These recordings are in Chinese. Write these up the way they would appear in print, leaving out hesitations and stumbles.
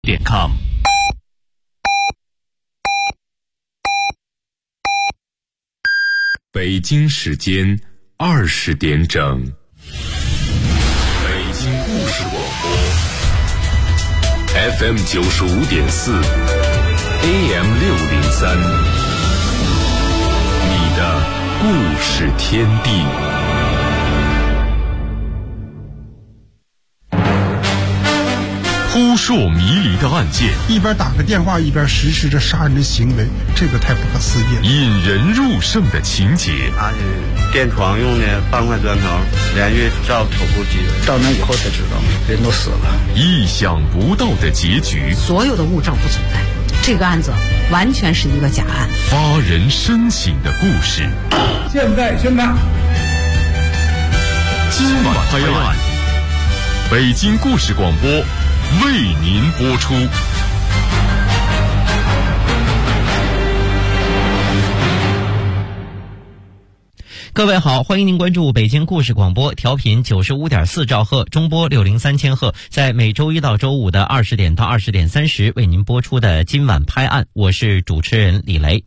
.com。北京时间20点整，北京故事广播 FM 95.4 AM 603，你的故事天地。扑朔迷离的案件， 一边打个电话一边实施着杀人的行为，这个太不可思议了。 引人入胜的情节， 他是电床用的半块砖头，连续照头部击人， 到那以后才知道人都死了。 意想不到的结局， 所有的物证不存在，这个案子完全是一个假案。 发人深省的故事， 现在宣判， 今晚拍案，北京故事广播为您播出。 各位好，欢迎您关注北京故事广播，调频95.4兆赫，中波603千赫，在每周一到周五的20点到20点30为您播出的今晚拍案，我是主持人李雷。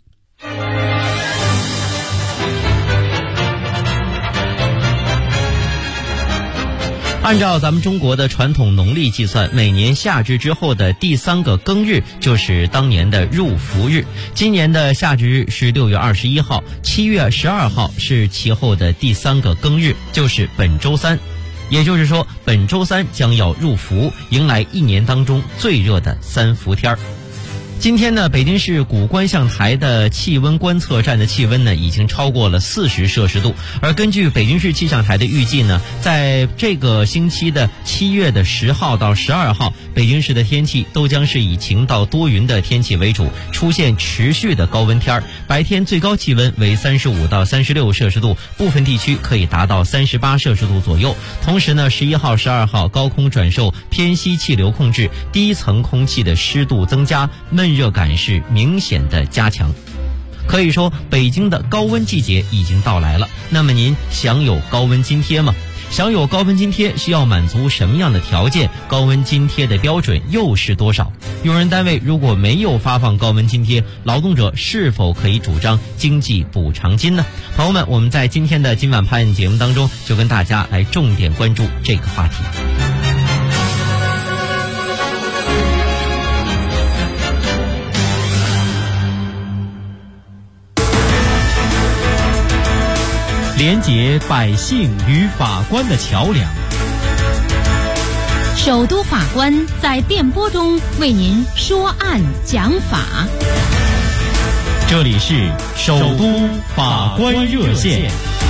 按照咱们中国的传统农历计算，每年夏至之后的第3个庚日就是当年的入伏日。今年的夏至日是6月21号，7月12号是其后的第3个庚日，就是本周三。也就是说，本周三将要入伏，迎来一年当中最热的3伏天儿。今天呢，北京市古观象台的气温观测站的气温呢已经超过了40摄氏度，而根据北京市气象台的预计呢，在这个星期的7月的10号到12号，北京市的天气都将是以晴到多云的天气为主，出现持续的高温天儿，白天最高气温为35到36摄氏度，部分地区可以达到38摄氏度左右。同时呢，11号、12号高空转受偏西气流控制，低层空气的湿度增加，闷热感是明显的加强。可以说，北京的高温季节已经到来了。那么您享有高温津贴吗？享有高温津贴需要满足什么样的条件？高温津贴的标准又是多少？用人单位如果没有发放高温津贴，劳动者是否可以主张经济补偿金呢？朋友们，我们在今天的今晚拍案节目当中就跟大家来重点关注这个话题。连结百姓与法官的桥梁， 首都法官在电波中为您说案讲法。 这里是首都法官热线。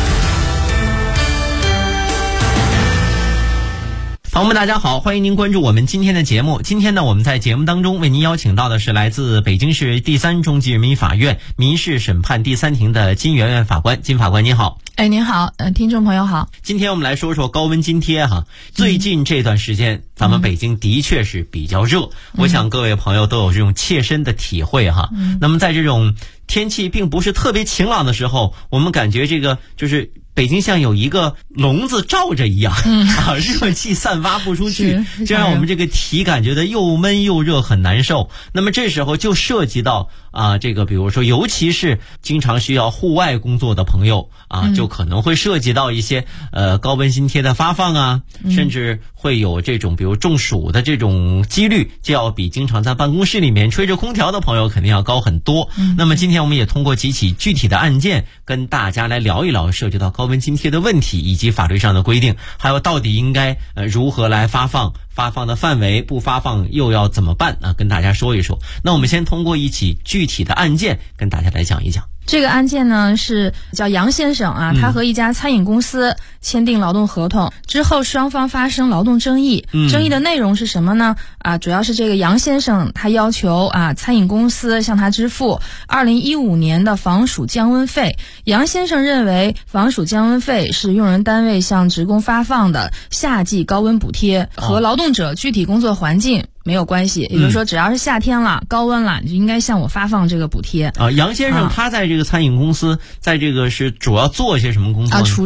朋友们大家好，欢迎您关注我们今天的节目。今天呢，我们在节目当中为您邀请到的是来自北京市第3中级人民法院民事审判第3庭的金媛媛法官。金法官您好。 您好，听众朋友好。 今天我们来说说高温津贴哈。最近这段时间，咱们北京的确是比较热，我想各位朋友都有这种切身的体会哈。那么在这种天气并不是特别晴朗的时候，我们感觉这个就是北京像有一个笼子罩着一样，热气散发不出去，这让我们这个体感觉得又闷又热，很难受。那么这时候就涉及到这个比如说，尤其是经常需要户外工作的朋友就可能会涉及到一些高温津贴的发放啊，甚至会有这种比如中暑的这种几率，就要比经常在办公室里面吹着空调的朋友肯定要高很多。那么今天我们也通过几起具体的案件跟大家来聊一聊涉及到高温津贴的问题，以及法律上的规定，还有到底应该如何来发放的范围，不发放又要怎么办跟大家说一说。那我们先通过一起具体的案件跟大家来讲一讲。 这个案件呢是叫杨先生他和一家餐饮公司签订劳动合同之后，双方发生劳动争议。争议的内容是什么呢？主要是这个杨先生他要求餐饮公司向他支付2015年的防暑降温费。杨先生认为防暑降温费是用人单位向职工发放的夏季高温补贴，和劳动者具体工作环境没有关系，也就是说只要是夏天了高温了，你就应该向我发放这个补贴。 杨先生他在这个餐饮公司在这个是主要做一些什么工作呢？ 厨师。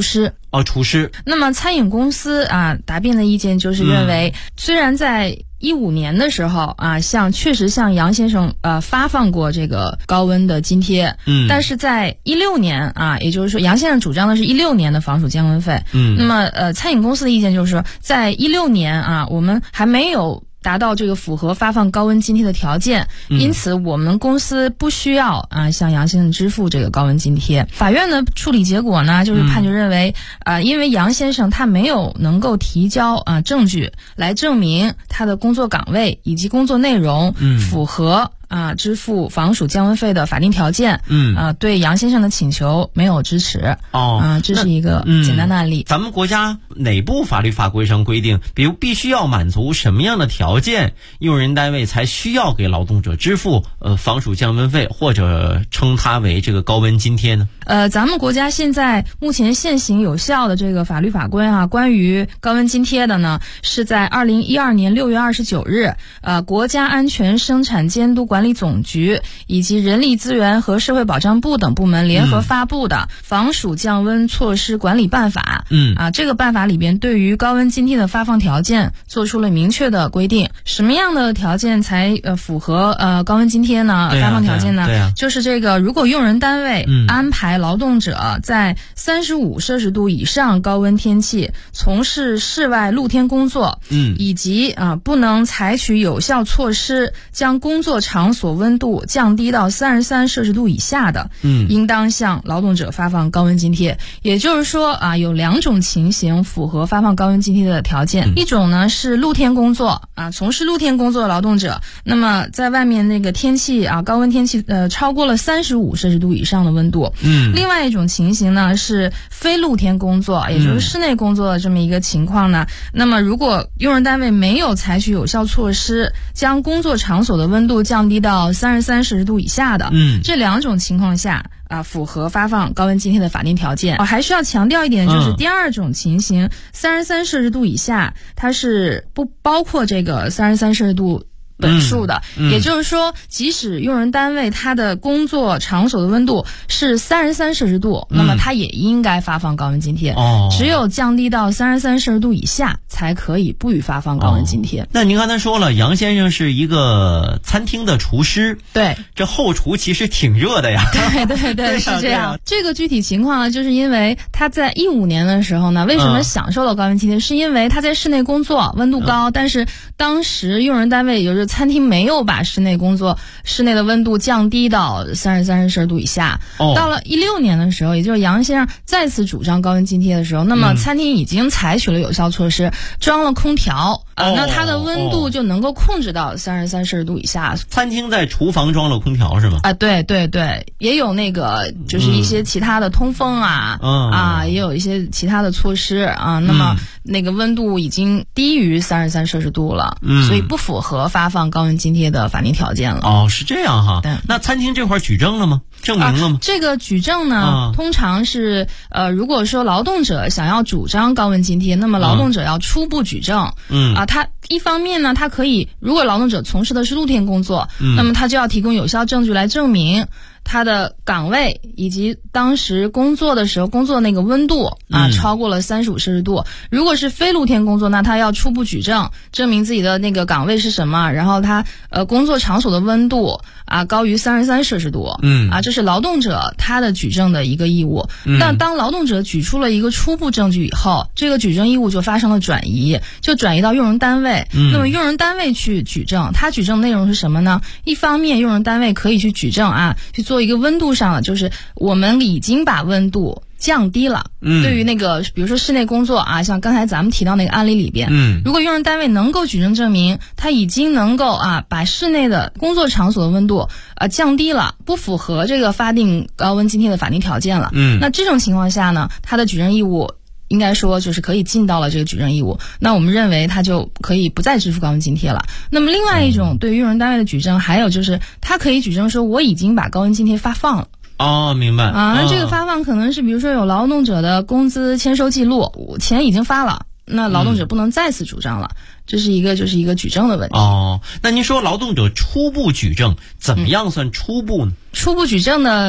厨师。 那么餐饮公司答辩的意见就是认为，虽然在2015年的时候确实向杨先生发放过这个高温的津贴，但是在2016年也就是说杨先生主张的是2016年的防暑降温费，那么餐饮公司的意见就是说，在2016年我们还没有达到这个符合发放高温津贴的条件，因此我们公司不需要向杨先生支付这个高温津贴。法院的处理结果呢，就是判决认为因为杨先生他没有能够提交证据来证明他的工作岗位以及工作内容符合支付防暑降温费的法定条件，对杨先生的请求没有支持。这是一个简单的案例。 咱们国家哪部法律法规上规定，比如必须要满足什么样的条件，用人单位才需要给劳动者支付防暑降温费，或者称它为这个高温津贴呢？ 咱们国家现在目前现行有效的这个法律法规关于高温津贴的呢，是在2012年6月29日，国家安全生产监督管理总局以及人力资源和社会保障部等部门联合发布的《防暑降温措施管理办法》。这个办法里边对于高温津贴的发放条件做出了明确的规定。什么样的条件才符合高温津贴呢？发放条件呢？就是这个，如果用人单位安排劳动者在35摄氏度以上高温天气从事室外露天工作，以及不能采取有效措施将工作场所温度降低到33摄氏度以下的，应当向劳动者发放高温津贴。也就是说有2种情形符合发放高温津贴的条件。一种呢是露天工作从事露天工作的劳动者，那么在外面那个天气高温天气超过了35摄氏度以上的温度。另外一种情形呢是非露天工作，也就是室内工作的这么一个情况呢，那么如果用人单位没有采取有效措施将工作场所的温度降低到33摄氏度以下的，这2种情况下符合发放高温津贴的法定条件。还需要强调一点，就是第2种情形，33摄氏度以下它是不包括这个33摄氏度本数的，也就是说，即使用人单位他的工作场所的温度是33摄氏度，那么他也应该发放高温津贴。只有降低到33摄氏度以下，才可以不予发放高温津贴。 那您刚才说了，杨先生是一个餐厅的厨师， 对， 这后厨其实挺热的呀。 对，是这样。这个具体情况呢，就是因为他在2015年的时候呢，为什么享受了高温津贴？是因为他在室内工作，温度高，但是当时用人单位也就是餐厅没有把室内的温度降低到33摄氏度以下。到了2016年的时候，也就是杨先生再次主张高温津贴的时候，那么餐厅已经采取了有效措施，装了空调，那它的温度就能够控制到33摄氏度以下。 餐厅在厨房装了空调是吗？ 对，也有那个就是一些其他的通风也有一些其他的措施那么那个温度已经低于33摄氏度了，所以不符合发放高温津贴的法定条件了。 是这样哈。那餐厅这块举证了吗？证明了吗？ 这个举证呢，通常是如果说劳动者想要主张高温津贴，那么劳动者要初步举证。他一方面呢，他可以，如果劳动者从事的是露天工作，那么他就要提供有效证据来证明他的岗位以及当时工作的时候工作那个温度超过了35摄氏度。如果是非露天工作，那他要初步举证，证明自己的那个岗位是什么，然后他工作场所的温度高于33摄氏度。这是劳动者他的举证的一个义务。但当劳动者举出了一个初步证据以后，这个举证义务就发生了转移，就转移到用人单位。那么用人单位去举证，他举证内容是什么呢？一方面用人单位可以去举证去做一个温度上的，就是我们已经把温度降低了。对于那个比如说室内工作像刚才咱们提到那个案例里边，如果用人单位能够举证证明他已经能够把室内的工作场所的温度降低了，不符合这个发定高温津贴的法定条件了，那这种情况下呢，他的举证义务应该说就是可以尽到了这个举证义务，那我们认为他就可以不再支付高温津贴了。那么另外一种对于用人单位的举证，还有就是他可以举证说我已经把高温津贴发放了。 明白那这个发放可能是比如说有劳动者的工资签收记录，钱已经发了，那劳动者不能再次主张了，这是一个举证的问题。那您说劳动者初步举证怎么样算初步呢？ 初步举证的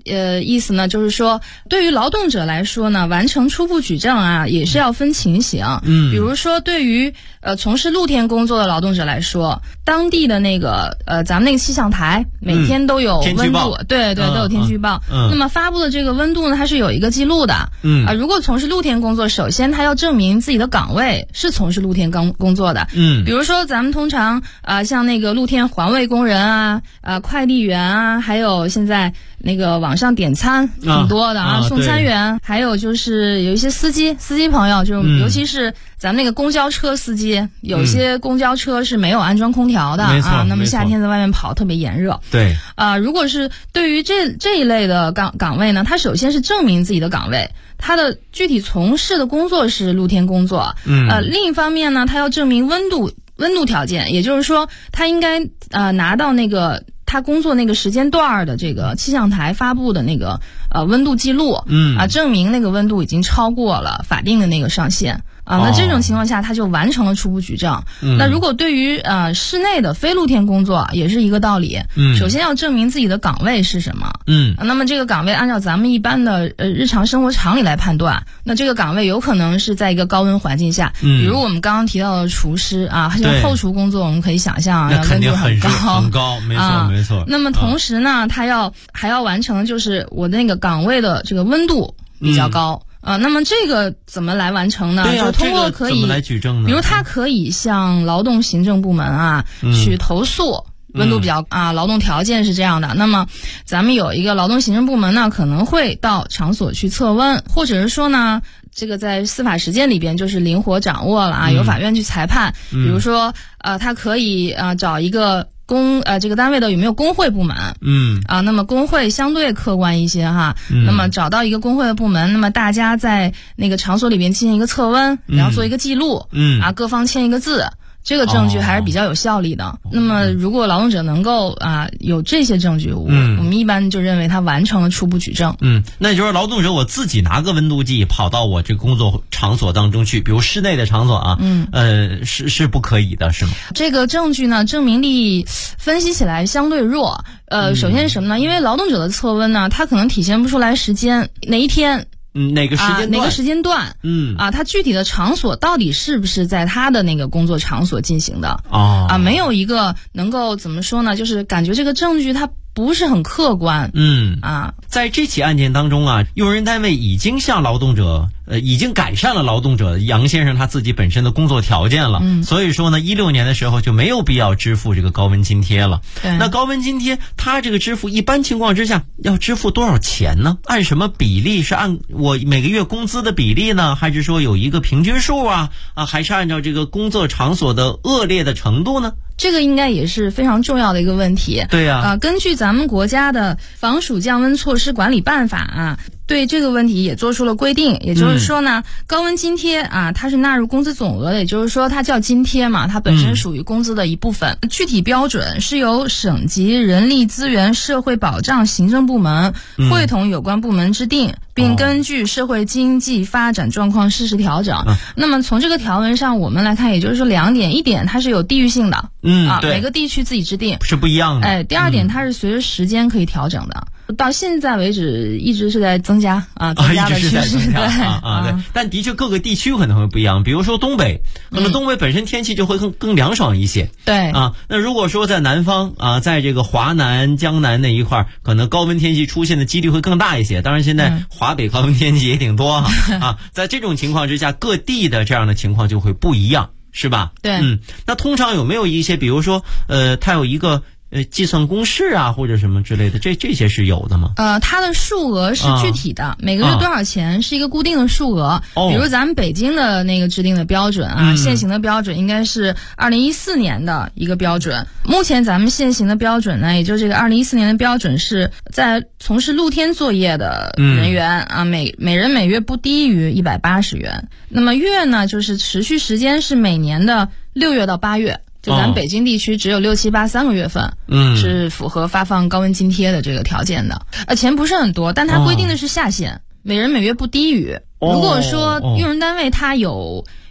意思呢，就是说对于劳动者来说呢，完成初步举证啊，也是要分情形。比如说对于从事露天工作的劳动者来说，当地的那个咱们那个气象台每天都有温度，对，都有天气预报。那么发布的这个温度呢，它是有一个记录的。如果从事露天工作，首先他要证明自己的岗位是从事露天工作的。比如说咱们通常像那个露天环卫工人啊，快递员啊，还有现在那个网上点餐挺多的送餐员，还有就是有一些司机朋友，就是尤其是咱们那个公交车司机，有些公交车是没有安装空调的那么夏天在外面跑特别炎热。 对如果是对于这一类的岗位呢，他首先是证明自己的岗位，他的具体从事的工作是露天工作。另一方面呢，他要证明温度条件，也就是说他应该拿到那个他工作那个时间段的这个气象台发布的那个温度记录，证明那个温度已经超过了法定的那个上限。那这种情况下他就完成了初步举证。那如果对于室内的非露天工作也是一个道理。首先要证明自己的岗位是什么。那么这个岗位按照咱们一般的日常生活常理来判断，那这个岗位有可能是在一个高温环境下，比如我们刚刚提到的厨师像后厨工作，我们可以想象那肯定很高，没错。 那么同时呢，他还要完成就是我的那个岗位的这个温度比较高。那么这个怎么来完成呢？就通过可以、 怎么来举证呢？ 比如他可以向劳动行政部门去投诉温度比较劳动条件是这样的。那么咱们有一个劳动行政部门呢，可能会到场所去测温，或者是说呢，这个在司法实践里边就是灵活掌握了由法院去裁判。比如说他可以找一个这个单位的有没有工会部门？那么工会相对客观一些那么找到一个工会的部门，那么大家在那个场所里边进行一个测温，然后做一个记录，各方签一个字。这个证据还是比较有效力的。那么如果劳动者能够有这些证据，我们一般就认为他完成了初步举证。 那也就是劳动者我自己拿个温度计跑到我这个工作场所当中去，比如室内的场所是不可以的，是吗？ 这个证据呢，证明力分析起来相对弱。首先是什么呢？因为劳动者的测温呢，它可能体现不出来时间，哪一天。 哪个时间段？他具体的场所到底是不是在他的那个工作场所进行的？没有一个能够怎么说呢？就是感觉这个证据它不是很客观。 在这起案件当中用人单位已经向劳动者已经改善了劳动者杨先生他自己本身的工作条件了。所以说呢，16年的时候就没有必要支付这个高温津贴了。那高温津贴他这个支付一般情况之下要支付多少钱呢？按什么比例？是按我每个月工资的比例呢，还是说有一个平均数还是按照这个工作场所的恶劣的程度呢？ 这个应该也是非常重要的一个问题。 对呀。 根据咱们国家的防暑降温措施管理办法对这个问题也做出了规定。也就是说呢，高温津贴它是纳入工资总额的，也就是说它叫津贴嘛，它本身属于工资的一部分。具体标准是由省级人力资源社会保障行政部门会同有关部门制定，并根据社会经济发展状况适时调整。那么从这个条文上我们来看，也就是说2点，一点它是有地域性的，每个地区自己制定是不一样的。 第二点，它是随着时间可以调整的。到现在为止一直是在增加增加的趋势。 对。但的确各个地区可能会不一样。比如说东北，那么东北本身天气就会更凉爽一些。 对。 那如果说在南方在这个华南、江南那一块，可能高温天气出现的几率会更大一些。当然现在华北高温天气也挺多在这种情况之下，各地的这样的情况就会不一样，是吧？ 对。 那通常有没有一些，比如说它有一个计算公式或者什么之类的，这些是有的吗？ 它的数额是具体的，每个月多少钱是一个固定的数额。比如咱们北京的那个制定的标准现行的标准应该是2014年的一个标准。目前咱们现行的标准呢，也就是这个2014年的标准是在从事露天作业的人员每人每月不低于180元。那么月呢，就是持续时间是每年的6月到8月。就咱北京地区只有6、7、8 3个月份是符合发放高温津贴的这个条件的。钱不是很多，但它规定的是下限，每人每月不低于。如果说用人单位它有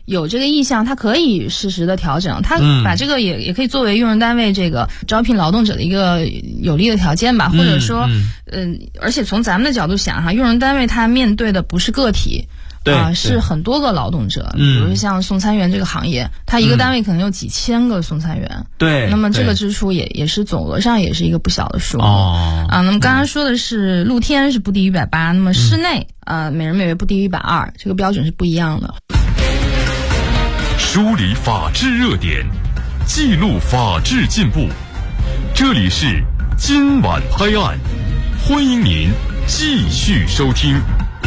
有这个意向，他可以适时的调整，他把这个也可以作为用人单位这个招聘劳动者的一个有利的条件吧，或者说，而且从咱们的角度想哈，用人单位他面对的不是个体。是很多个劳动者，比如像送餐员这个行业，他一个单位可能有几千个送餐员， 对， 那么这个支出也是总额上也是一个不小的数目那么刚刚说的是露天是不低于180，那么室内每人每月不低于120，这个标准是不一样的。 梳理法治热点，记录法治进步，这里是今晚拍案，欢迎您继续收听。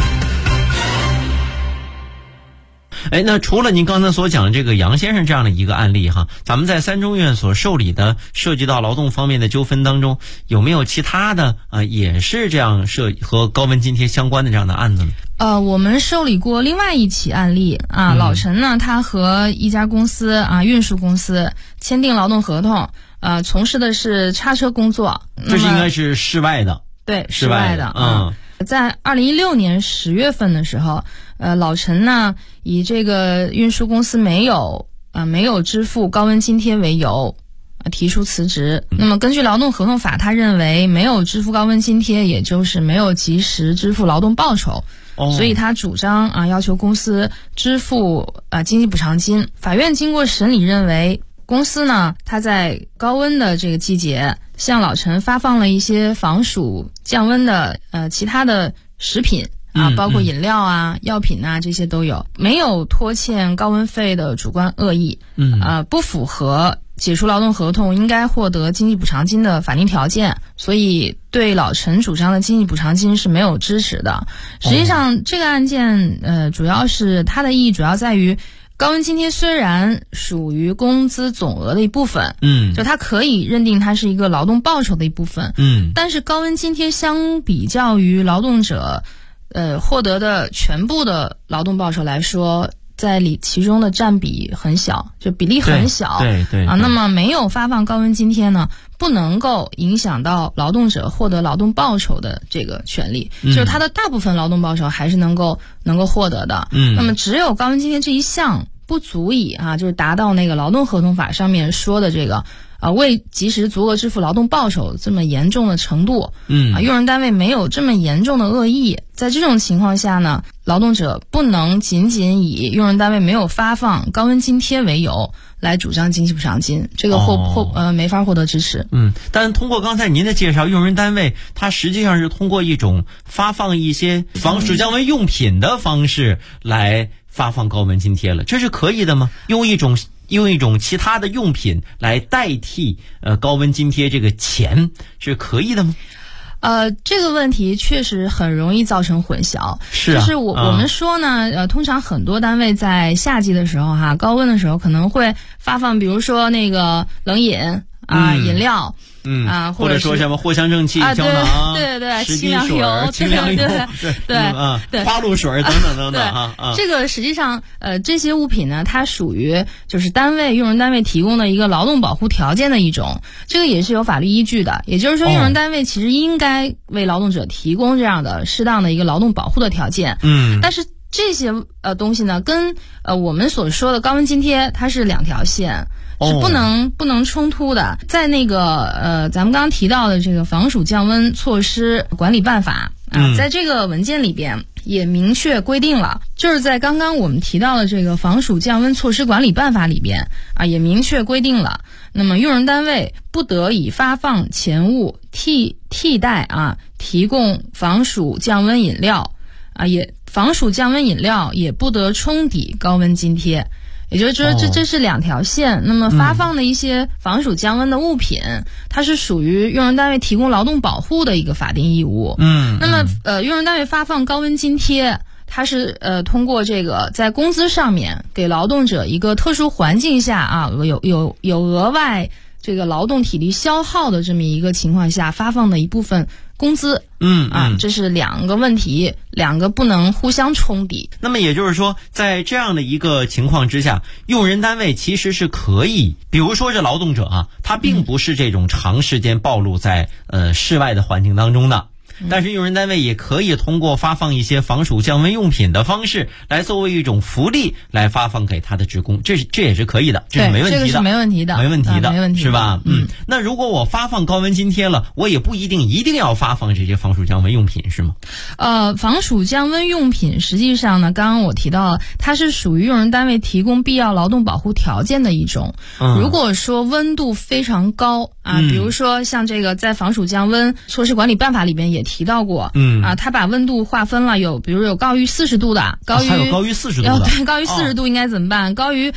那除了您刚才所讲这个杨先生这样的一个案例哈，咱们在三中院所受理的涉及到劳动方面的纠纷当中，有没有其他的也是这样和高温津贴相关的这样的案子呢？ 我们受理过另外一起案例老陈呢，他和一家公司运输公司签订劳动合同，从事的是叉车工作， 这是应该是室外的， 对，室外的在2016年10月份的时候，老陈呢以这个运输公司没有支付高温津贴为由，提出辞职。那么根据劳动合同法，他认为没有支付高温津贴，也就是没有及时支付劳动报酬，所以他主张要求公司支付经济补偿金。法院经过审理认为，公司呢他在高温的这个季节向老陈发放了一些防暑降温的其他的食品包括饮料药品这些都有，没有拖欠高温费的主观恶意，不符合解除劳动合同应该获得经济补偿金的法定条件，所以对老陈主张的经济补偿金是没有支持的。实际上这个案件主要是它的意义主要在于，高温津贴虽然属于工资总额的一部分，就它可以认定它是一个劳动报酬的一部分，但是高温津贴相比较于劳动者获得的全部的劳动报酬来说，在其中的占比很小，就比例很小， 对那么没有发放高温津贴呢，不能够影响到劳动者获得劳动报酬的这个权利，就是他的大部分劳动报酬还是能够获得的，那么只有高温津贴这一项不足以就是达到那个劳动合同法上面说的这个未及时足额支付劳动报酬这么严重的程度，用人单位没有这么严重的恶意，在这种情况下呢，劳动者不能仅仅以用人单位没有发放高温津贴为由来主张经济补偿金，这个没法获得支持。 但通过刚才您的介绍，用人单位它实际上是通过一种发放一些防暑降温用品的方式来发放高温津贴了，这是可以的吗？用一种其他的用品来代替高温津贴这个钱是可以的吗？ 这个问题确实很容易造成混淆。 是就是我们说呢，通常很多单位在夏季的时候高温的时候可能会发放，比如说那个冷饮饮料。 或者说什么藿香正气、胶囊、 对清凉油、花露水等等这个实际上这些物品呢，它属于就是用人单位提供的一个劳动保护条件的一种，这个也是有法律依据的。也就是说，用人单位其实应该为劳动者提供这样的适当的一个劳动保护的条件。但是这些东西呢，跟我们所说的高温津贴它是两条线。是不能冲突的。在那个咱们刚刚提到的这个防暑降温措施管理办法在这个文件里边也明确规定了，就是在刚刚我们提到的这个防暑降温措施管理办法里边也明确规定了，那么用人单位不得以发放钱物替代提供防暑降温饮料防暑降温饮料也不得冲抵高温津贴。也就是说这是两条线。那么发放的一些防暑降温的物品它是属于用人单位提供劳动保护的一个法定义务。那么用人单位发放高温津贴，它是通过这个在工资上面给劳动者一个特殊环境下有额外这个劳动体力消耗的这么一个情况下发放的一部分工资。这是两个问题，两个不能互相冲抵。 那么也就是说，在这样的一个情况之下，用人单位其实是可以，比如说这劳动者他并不是这种长时间暴露在室外的环境当中的， 但是用人单位也可以通过发放一些防暑降温用品的方式来作为一种福利来发放给他的职工，这也是可以的，这是没问题的， 这个是没问题的， 没问题的， 没问题的， 是吧？那如果我发放高温津贴了，我也不一定要发放这些防暑降温用品，是吗？ 防暑降温用品实际上呢，刚刚我提到了，它是属于用人单位提供必要劳动保护条件的一种。如果说温度非常高比如说像这个在防暑降温措施管理办法里边也提到过，它把温度划分了，比如有高于40度的， 还有高于40度的， 对，高于40度应该怎么办？高于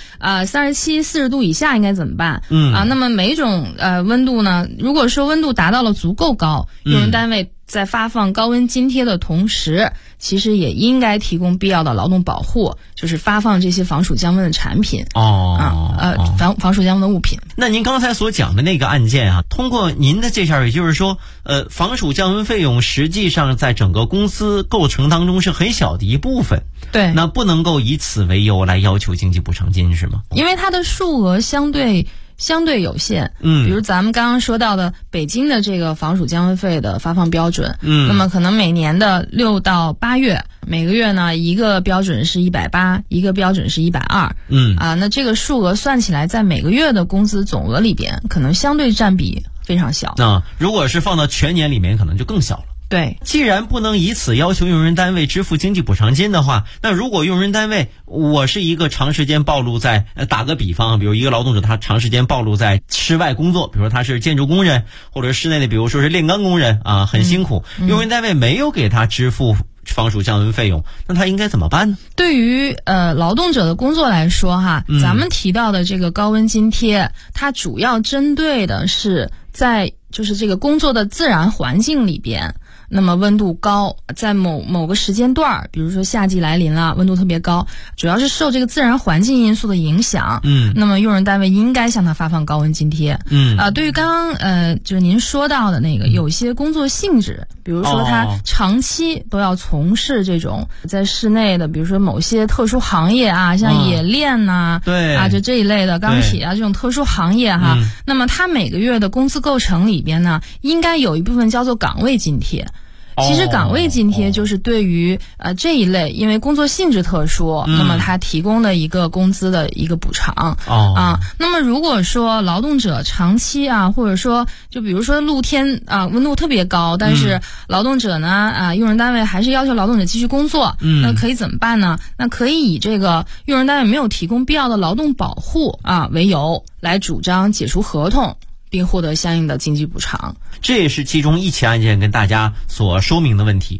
37、40度以下应该怎么办？那么每一种温度呢，如果说温度达到了足够高，用人单位在发放高温津贴的同时，其实也应该提供必要的劳动保护，就是发放这些防暑降温的产品防暑降温的物品。 那您刚才所讲的那个案件通过您的介绍，也就是说防暑降温费用实际上在整个公司构成当中是很小的一部分， 对， 那不能够以此为由来要求经济补偿金，是吗？ 因为它的数额相对有限，比如咱们刚刚说到的北京的这个防暑降温费的发放标准，那么可能每年的6到8月，每个月呢一个标准是180，一个标准是120，那这个数额算起来，在每个月的工资总额里边，可能相对占比非常小。 如果是放到全年里面，可能就更小了。 对， 既然不能以此要求用人单位支付经济补偿金的话，那如果用人单位我是一个长时间暴露在打个比方，比如一个劳动者他长时间暴露在室外工作，比如说他是建筑工人，或者室内的比如说是炼钢工人很辛苦，用人单位没有给他支付防暑降温费用，那他应该怎么办呢？ 对于劳动者的工作来说咱们提到的这个高温津贴，它主要针对的是在就是这个工作的自然环境里边，那么温度高，在某个时间段，比如说夏季来临了，温度特别高，主要是受这个自然环境因素的影响，那么用人单位应该向他发放高温津贴。对于刚刚就是您说到的那个，有些工作性质，比如说他长期都要从事这种在室内的，比如说某些特殊行业像冶炼对就这一类的钢铁这种特殊行业那么他每个月的工资构成里边呢，应该有一部分叫做岗位津贴。其实岗位津贴就是对于这一类因为工作性质特殊，那么他提供的一个工资的一个补偿。那么如果说劳动者长期或者说就比如说露天温度特别高，但是劳动者呢用人单位还是要求劳动者继续工作，那可以怎么办呢？那可以以这个用人单位没有提供必要的劳动保护为由来主张解除合同，并获得相应的经济补偿。 这也是其中一起案件跟大家所说明的问题。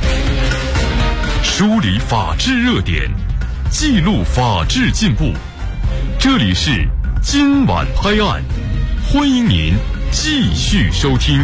梳理法治热点，记录法治进步，这里是今晚拍案，欢迎您继续收听。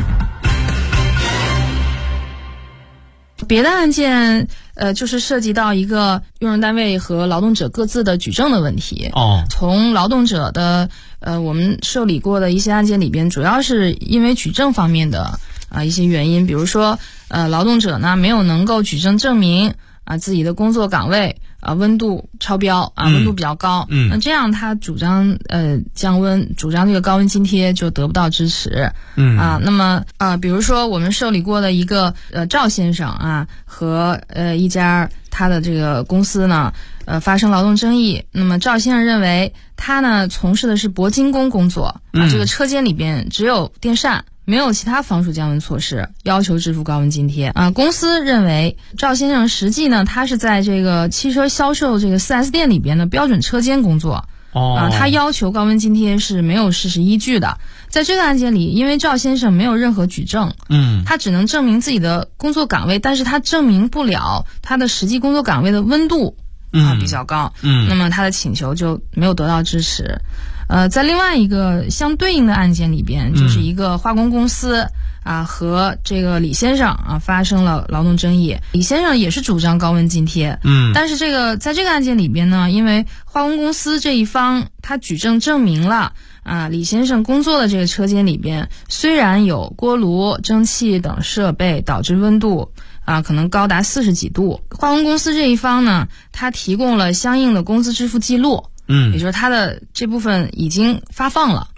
别的案件就是涉及到一个用人单位和劳动者各自的举证的问题。从劳动者的我们受理过的一些案件里边，主要是因为举证方面的一些原因，比如说劳动者呢没有能够举证证明自己的工作岗位温度超标温度比较高，那这样他主张降温，主张这个高温津贴就得不到支持。那么比如说我们受理过的一个赵先生和一家他的这个公司呢发生劳动争议，那么赵先生认为他呢从事的是铂金工工作这个车间里边只有电扇，没有其他防暑降温措施，要求支付高温津贴公司认为赵先生实际呢他是在这个汽车销售这个 4S 店里边的标准车间工作他要求高温津贴是没有事实依据的。在这个案件里，因为赵先生没有任何举证，他只能证明自己的工作岗位，但是他证明不了他的实际工作岗位的温度比较高，那么他的请求就没有得到支持。在另外一个相对应的案件里边，就是一个化工公司和这个李先生发生了劳动争议，李先生也是主张高温津贴，但是在这个案件里边呢，因为化工公司这一方他举证证明了李先生工作的这个车间里边虽然有锅炉、蒸汽等设备，导致温度可能高达40几度，化工公司这一方呢，他提供了相应的工资支付记录，也就是他的这部分已经发放了，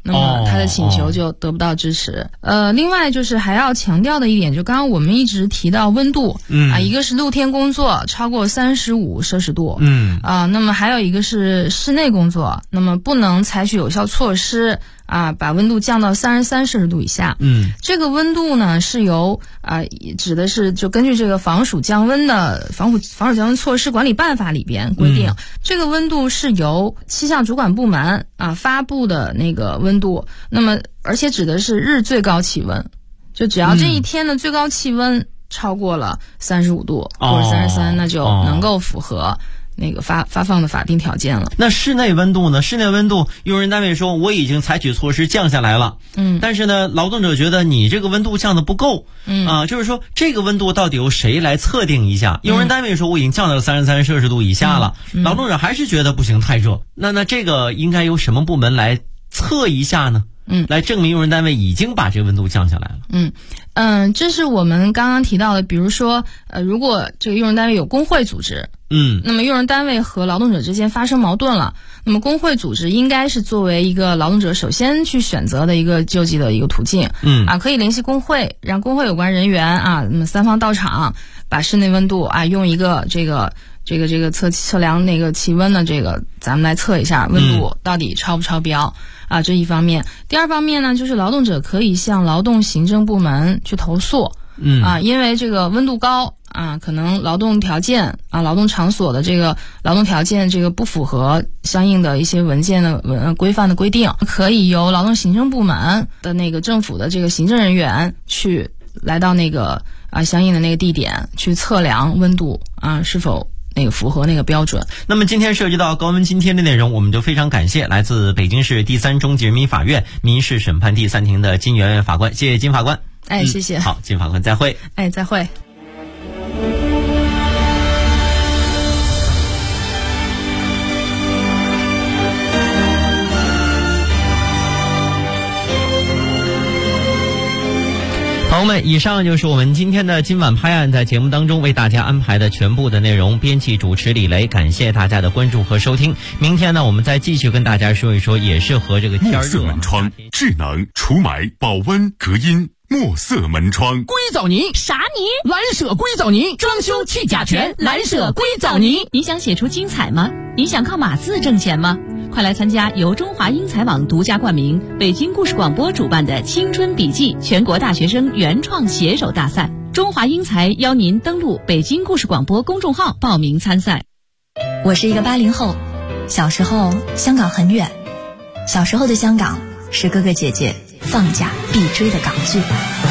那么他的请求就得不到支持。另外就是还要强调的一点，就刚刚我们一直提到温度，一个是露天工作超过35摄氏度，那么还有一个是室内工作，那么不能采取有效措施把温度降到33摄氏度以下。这个温度呢是由指的是就根据这个防暑降温措施管理办法里边规定，这个温度是由气象主管部门发布的那个温度，那么而且指的是日最高气温，就只要这一天的最高气温超过了35度或者33，那就能够符合那个发放的法定条件了。 那室内温度呢？室内温度用人单位说我已经采取措施降下来了，但是呢劳动者觉得你这个温度降得不够，就是说这个温度到底由谁来测定一下？用人单位说我已经降到33摄氏度以下了，劳动者还是觉得不行太热，那这个应该由什么部门来测一下呢？来证明用人单位已经把这个温度降下来了。 这是我们刚刚提到的，比如说如果这个用人单位有工会组织，那么用人单位和劳动者之间发生矛盾了，那么工会组织应该是作为一个劳动者首先去选择的一个救济的一个途径。可以联系工会，让工会有关人员那么三方到场，把室内温度用一个这个测量那个气温的这个，咱们来测一下温度到底超不超标这一方面。第二方面呢，就是劳动者可以向劳动行政部门去投诉，因为这个温度高可能劳动条件劳动场所的这个劳动条件这个不符合相应的一些文件的规范的规定，可以由劳动行政部门的那个政府的这个行政人员去来到那个相应的那个地点去测量温度是否那个符合那个标准。 那么今天涉及到高温津贴的内容，我们就非常感谢来自北京市第3中级人民法院民事审判第3庭的金媛媛法官，谢谢金法官。 谢谢。 好，金法官再会。 再会。 朋友们，以上就是我们今天的今晚拍案在节目当中为大家安排的全部的内容。编辑主持李雷，感谢大家的关注和收听。明天呢，我们再继续跟大家说一说，也是和这个天热。 墨色门窗，智能除霾、保温、隔音。墨色门窗， 硅藻泥啥泥？ 蓝舍硅藻泥，装修去甲醛，蓝舍硅藻泥。 你想写出精彩吗？你想靠码字挣钱吗？快来参加由中华英才网独家冠名、北京故事广播主办的青春笔记全国大学生原创写手大赛。中华英才邀您登录北京故事广播公众号报名参赛。 我是一个80后，小时候香港很远，小时候的香港是哥哥姐姐放假必追的港剧。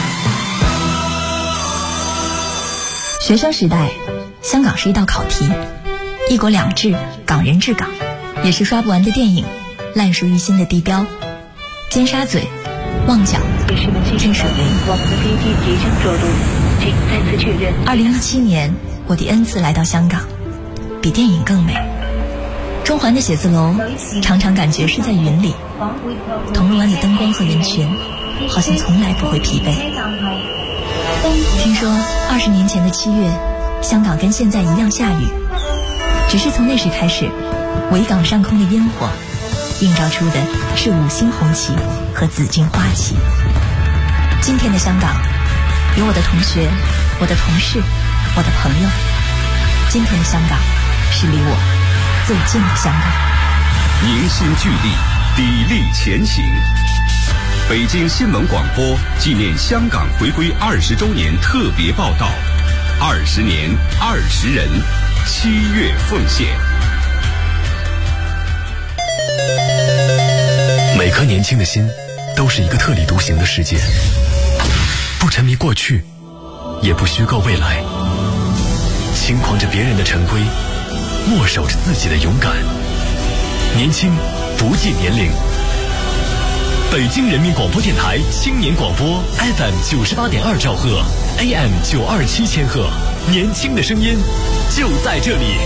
学生时代，香港是一道考题，一国两制，港人治港，也是刷不完的电影，烂熟于心的地标，尖沙咀、旺角、天水围。2017年，我第N次来到香港，比电影更美。中环的写字楼常常感觉是在云里，铜锣湾的灯光和人群好像从来不会疲惫。听说20年前的7月，香港跟现在一样下雨，只是从那时开始，维港上空的烟火映照出的是5星红旗和紫荆花旗。今天的香港有我的同学，我的同事，我的朋友。今天的香港是离我最近的香港。 凝心聚力，砥砺前行。北京新闻广播纪念香港回归20周年特别报道，20年20人，7月奉献。 每颗年轻的心都是一个特立独行的世界，不沉迷过去，也不虚构未来，轻狂着别人的陈规，默守着自己的勇敢。年轻不计年龄。北京人民广播电台青年广播 FM 98.2兆赫 AM 927千赫，年轻的声音就在这里。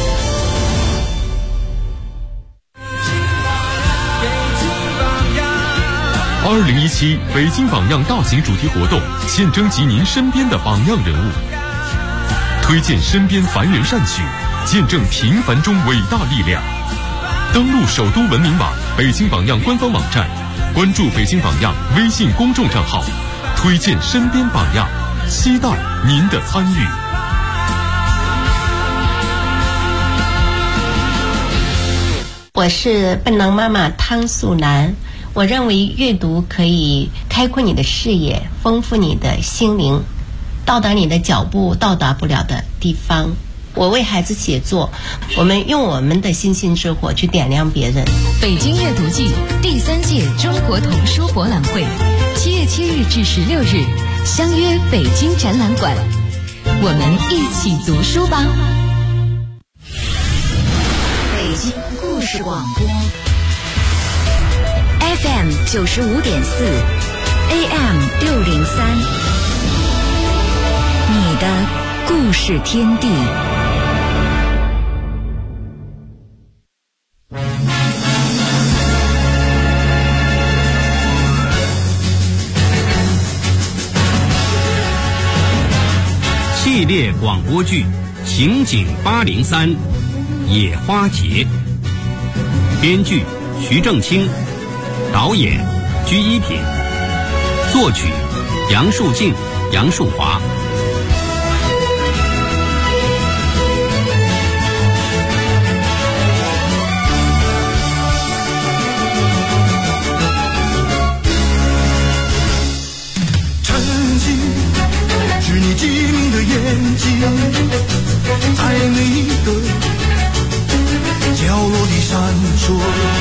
2017北京榜样大型主题活动，现征集您身边的榜样人物，推荐身边凡人善举，见证平凡中伟大力量。登录首都文明网、北京榜样官方网站， 关注北京榜样微信公众账号，推荐身边榜样，期待您的参与。 我是笨狼妈妈汤素兰。我认为阅读可以开阔你的视野，丰富你的心灵，到达你的脚步到达不了的地方。我为孩子写作，我们用我们的星星之火去点亮别人。 北京阅读季第3届中国童书博览会7月7日至16日，相约北京展览馆，我们一起读书吧。 北京故事广播 FM 95.4 AM 603，你的故事天地。 系列广播剧《刑警803》野花节，编剧徐正清，导演居一品，作曲杨树静、杨树华。 机灵的眼睛，在每一个角落里闪烁。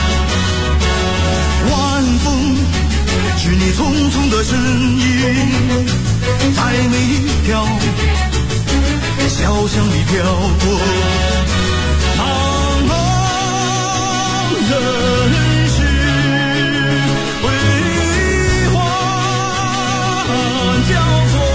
晚风是你匆匆的身影，在每一条小巷里飘过。茫茫人世辉煌交错。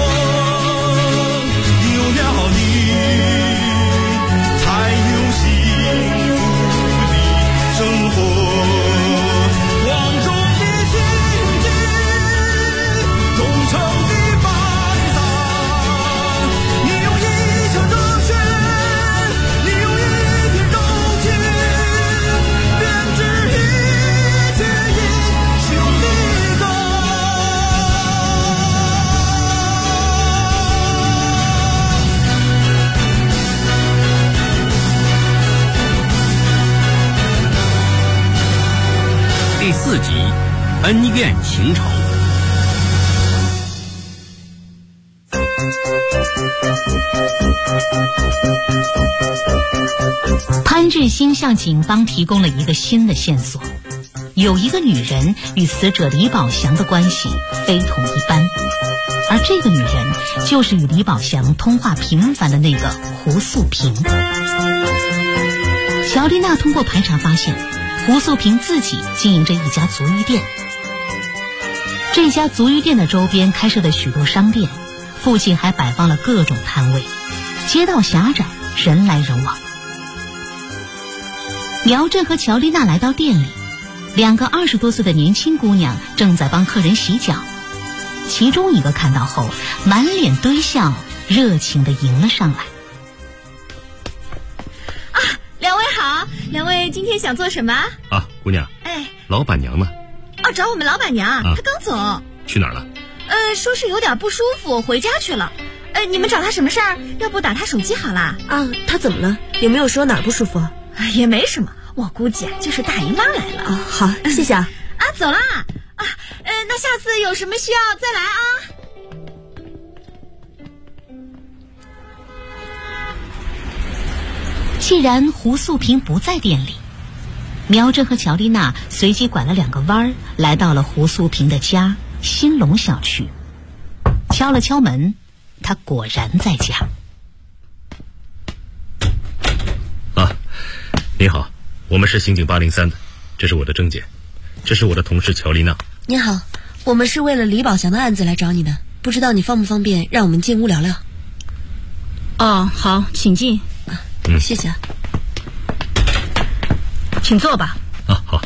第4集恩怨情仇。 潘志新向警方提供了一个新的线索，有一个女人与死者李宝祥的关系非同一般，而这个女人就是与李宝祥通话频繁的那个胡素萍。乔丽娜通过排查发现，胡素萍自己经营着一家足浴店，这家足浴店的周边开设了许多商店，附近还摆放了各种摊位，街道狭窄，人来人往。苗振和乔丽娜来到店里，2个20多岁的年轻姑娘正在帮客人洗脚，其中一个看到后满脸堆笑，热情地迎了上来。 两位好，两位今天想做什么啊？姑娘， 哎， 老板娘呢？ 哦，找我们老板娘，她刚走。 去哪儿了？ 说是有点不舒服，回家去了。你们找她什么事儿？要不打她手机好啦？ 啊，她怎么了？有没有说哪儿不舒服？ 也没什么，我估计就是大姨妈来了。 啊，好，谢谢啊。 走啦。那下次有什么需要再来啊。 既然胡素萍不在店里，苗振和乔丽娜随即拐了2个弯儿，来到了胡素萍的家新隆小区。敲了敲门，她果然在家。 你好，我们是刑警803的，这是我的证件，这是我的同事乔丽娜。 你好，我们是为了李宝祥的案子来找你的，不知道你方不方便让我们进屋聊聊？ 哦，好，请进。 谢谢。 请坐吧。 好。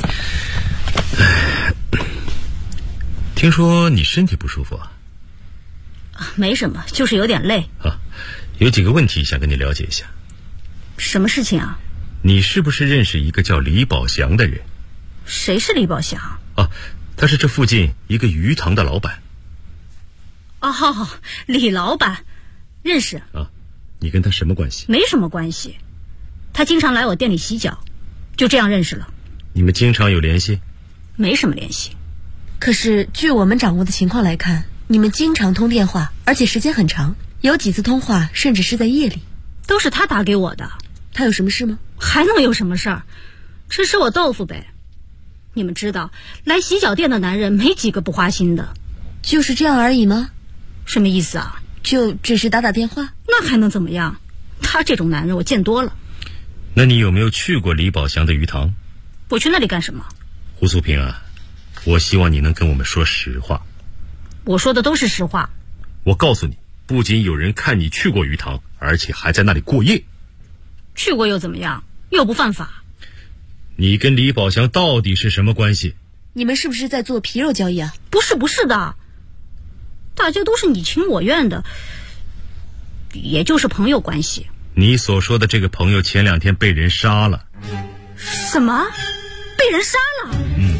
听说你身体不舒服啊？ 没什么，就是有点累。 有几个问题想跟你了解一下。 什么事情啊？ 你是不是认识一个叫李宝祥的人？ 谁是李宝祥？ 他是这附近一个鱼塘的老板。 哦，李老板，认识啊？你跟他什么关系？ 没什么关系，他经常来我店里洗脚，就这样认识了。 你们经常有联系？ 没什么联系。 可是据我们掌握的情况来看，你们经常通电话，而且时间很长，有几次通话甚至是在夜里。 都是他打给我的。 他有什么事吗？ 还能有什么事儿？吃我豆腐呗。你们知道，来洗脚店的男人没几个不花心的。 就是这样而已吗？ 什么意思啊？ 就只是打电话？ 那还能怎么样？他这种男人我见多了。 那你有没有去过李宝祥的鱼塘？ 我去那里干什么？ 胡素萍啊，我希望你能跟我们说实话。 我说的都是实话。 我告诉你，不仅有人看你去过鱼塘，而且还在那里过夜。 去过又怎么样？又不犯法。 你跟李宝祥到底是什么关系？ 你们是不是在做皮肉交易啊？ 不是的，大家都是你情我愿的，也就是朋友关系。 你所说的这个朋友前2天被人杀了。 什么？被人杀了？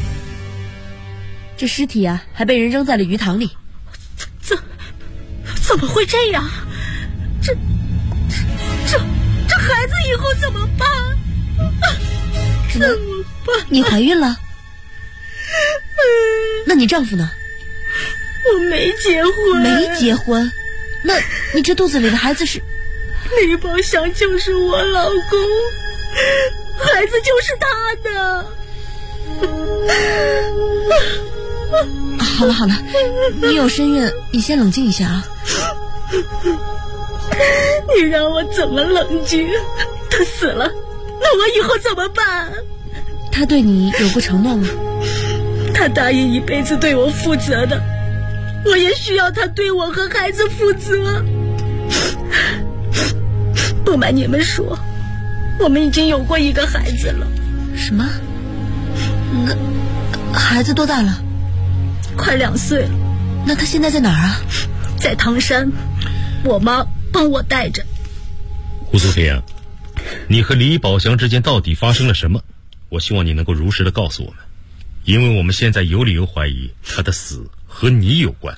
这尸体啊，还被人扔在了鱼塘里。 怎么会这样？这孩子以后怎么办？怎么办？ 你怀孕了？那你丈夫呢？ 我没结婚。 没结婚？那你这肚子里的孩子是？ 李宝祥就是我老公，孩子就是他的。 好了，你有身孕，你先冷静一下啊。 你让我怎么冷静？他死了，那我以后怎么办？ 他对你有过承诺吗？ 他答应一辈子对我负责的，我也需要他对我和孩子负责。不瞒你们说，我们已经有过一个孩子了。 什么？孩子多大了？ 快2岁了。 那他现在在哪儿啊？ 在唐山，我妈帮我带着。 胡素萍，你和李宝祥之间到底发生了什么？我希望你能够如实的告诉我们，因为我们现在有理由怀疑他的死和你有关。